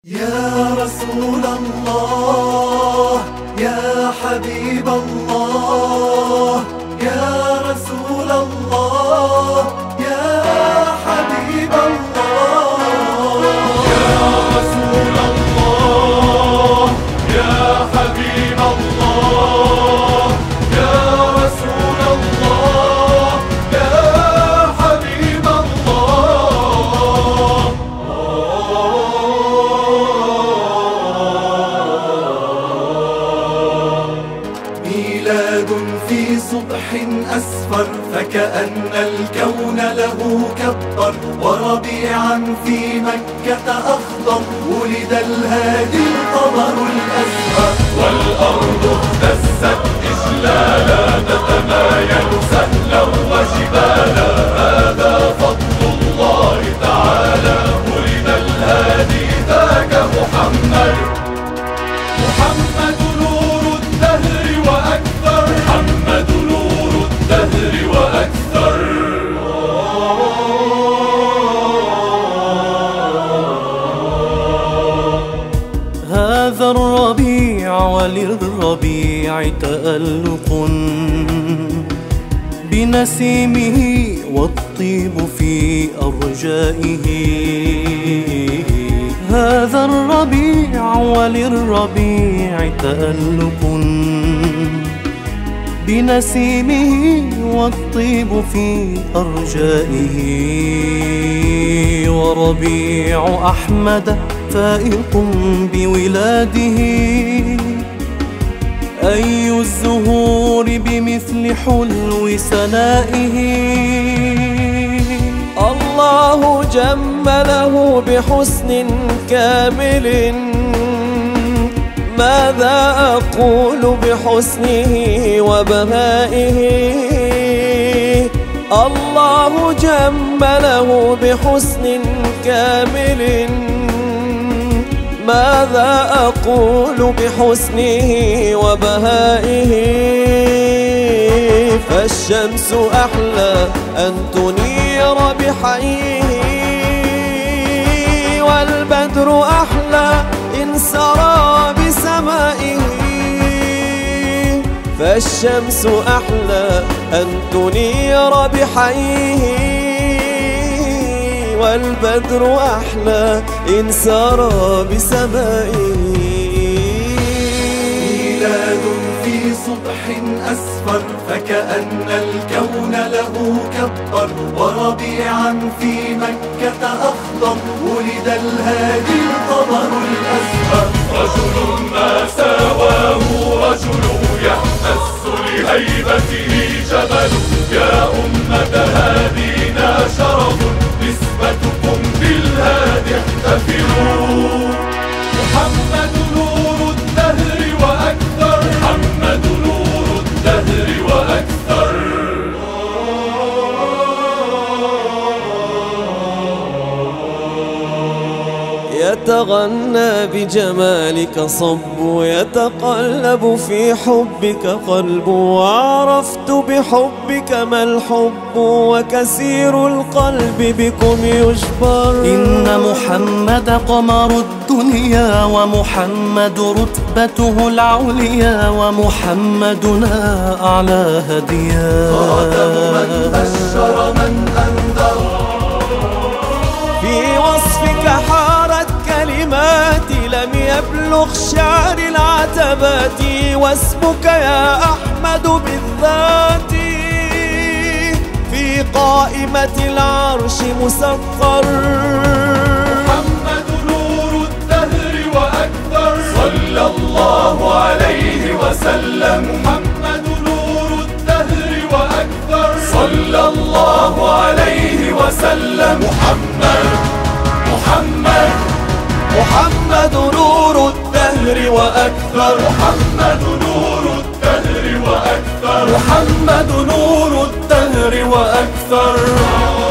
يا رسول الله يا حبيب الله يا رسول الله يا حبيب الله يا رسول الله يا حبيب الله يا رسول الله يا حبيب الله. ميلاد في صبح أسفر فكأن الكون له كبر، وربيعا في مكة أخضر ولد الهادي القمر الأزهر. والأرض اهتزت إجلالا تتمايل سهلا وجبالا، هذا فضل الله تعالى ولد الهادي ذاك محمد. محمد نور الدهر وأكثر، محمد نور الدهر وأكثر. هذا الربيع وللربيع تألق بنسيمه والطيب في أرجائه. هذا الربيع وللربيع تألق بنسيمه والطيب في أرجائه. وربيع أحمد فائق بولاده، أي الزهور بمثل حلو سنائه. الله جمله بحسن كامل، ماذا أقول بحسنه وبهائه. الله جمله بحسن كامل، ماذا أقول بحسنه وبهائه. فالشمس أحلى أن تنير بحيه، والبدر أحلى إن سرى بسمائه. فالشمس أحلى أن تنير بحيه، والبدر أحلى إن سرى بسمائه. ميلاد في صبح أسفر فكأن الكون له كبر، وربيعا في مكة أخضر ولد الهادي القمر الأزهر. رجل ما ساواه رجل يحتس لهيبته جبل، يا أمة هادينا شرف نسبتكم بالهادي احتفلوا. محمد نور الدهر وأكثر، محمد نور الدهر وأكثر. يتغنى بجمالك صب، يتقلب في حبك قلب. وعرفت بحبك ما الحب، وكثير القلب بكم يجبر. إن محمد قمر الدنيا، ومحمد رتبته العليا، ومحمدنا أعلى هديا. خاتم من بشر من أنذر، في وصفك حارت كلماتي، لم يبلغ شعر العتبات. واسمك يا أحمد بالذات في قائمة العرش مسطر. محمد نور الدهر وأكثر، صلى الله عليه وسلم. محمد نور الدهر وأكثر، صلى الله عليه وسلم. محمد محمد محمد نور الدهر وأكثر، محمد نور الدهر وأكثر، محمد نور الدهر وأكثر.